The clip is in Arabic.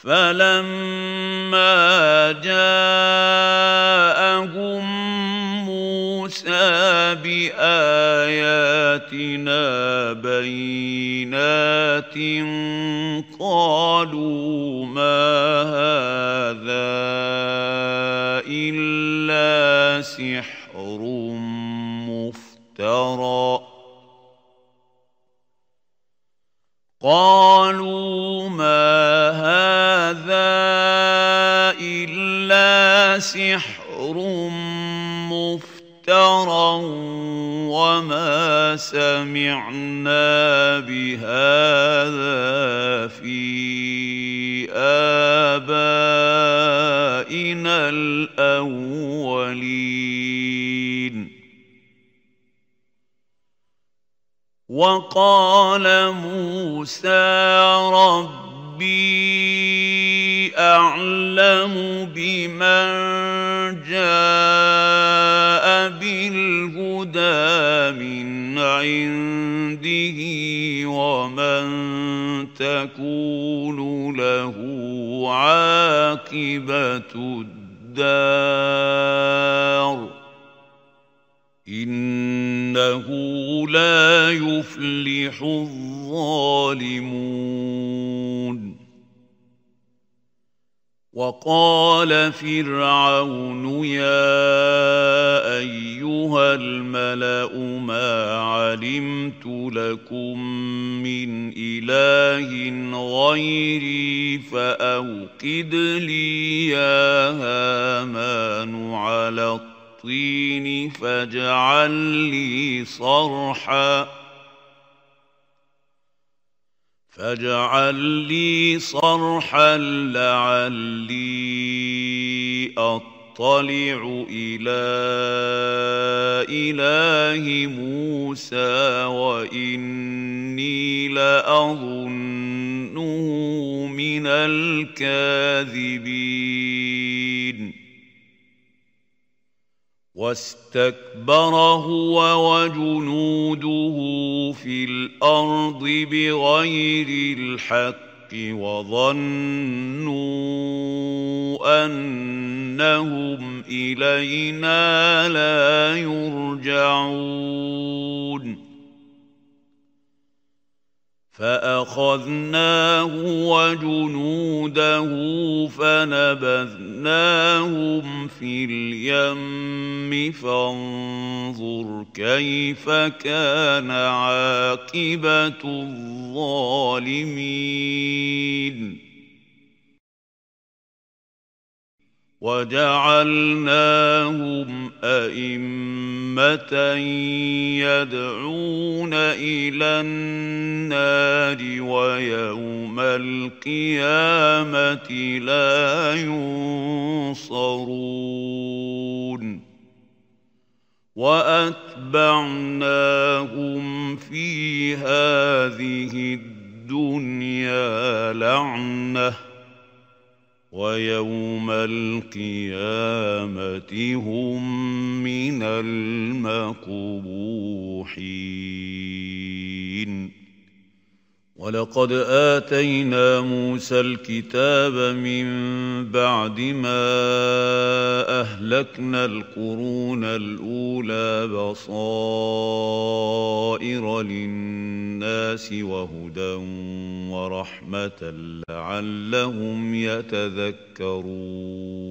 فلما جاءهم موسى بآياتنا بينات قالوا ما هذا إلا سحر مفترى وما سمعنا بهذا في آبائنا الأولين وقال موسى ربي أعلم بمن جاء بالهدى من عنده ومن تكون له عاقبة الدار إنه لا يفلح الظالمون وقال فرعون يا أيها الملأ ما علمت لكم من إله غيري فأوقد لي يا هامان على الطين فاجعل لي صرحا لعلي أطلع إلى إله موسى وإني لأظنه من الكاذبين واستكبر هو وجنوده في الأرض بغير الحق وظنوا أنهم إلينا لا يرجعون فأخذناه وجنوده فنبذناهم في اليم فانظر كيف كان عاقبة الظالمين وجعلناهم أئمة يدعون إلى النار ويوم القيامة لا ينصرون وأتبعناهم في هذه الدنيا لعنة ويوم القيامة هم من المقبوحين ولقد آتينا موسى الكتاب من بعد ما أهلكنا القرون الأولى بصائر للناس وهدى ورحمة لعلهم يتذكرون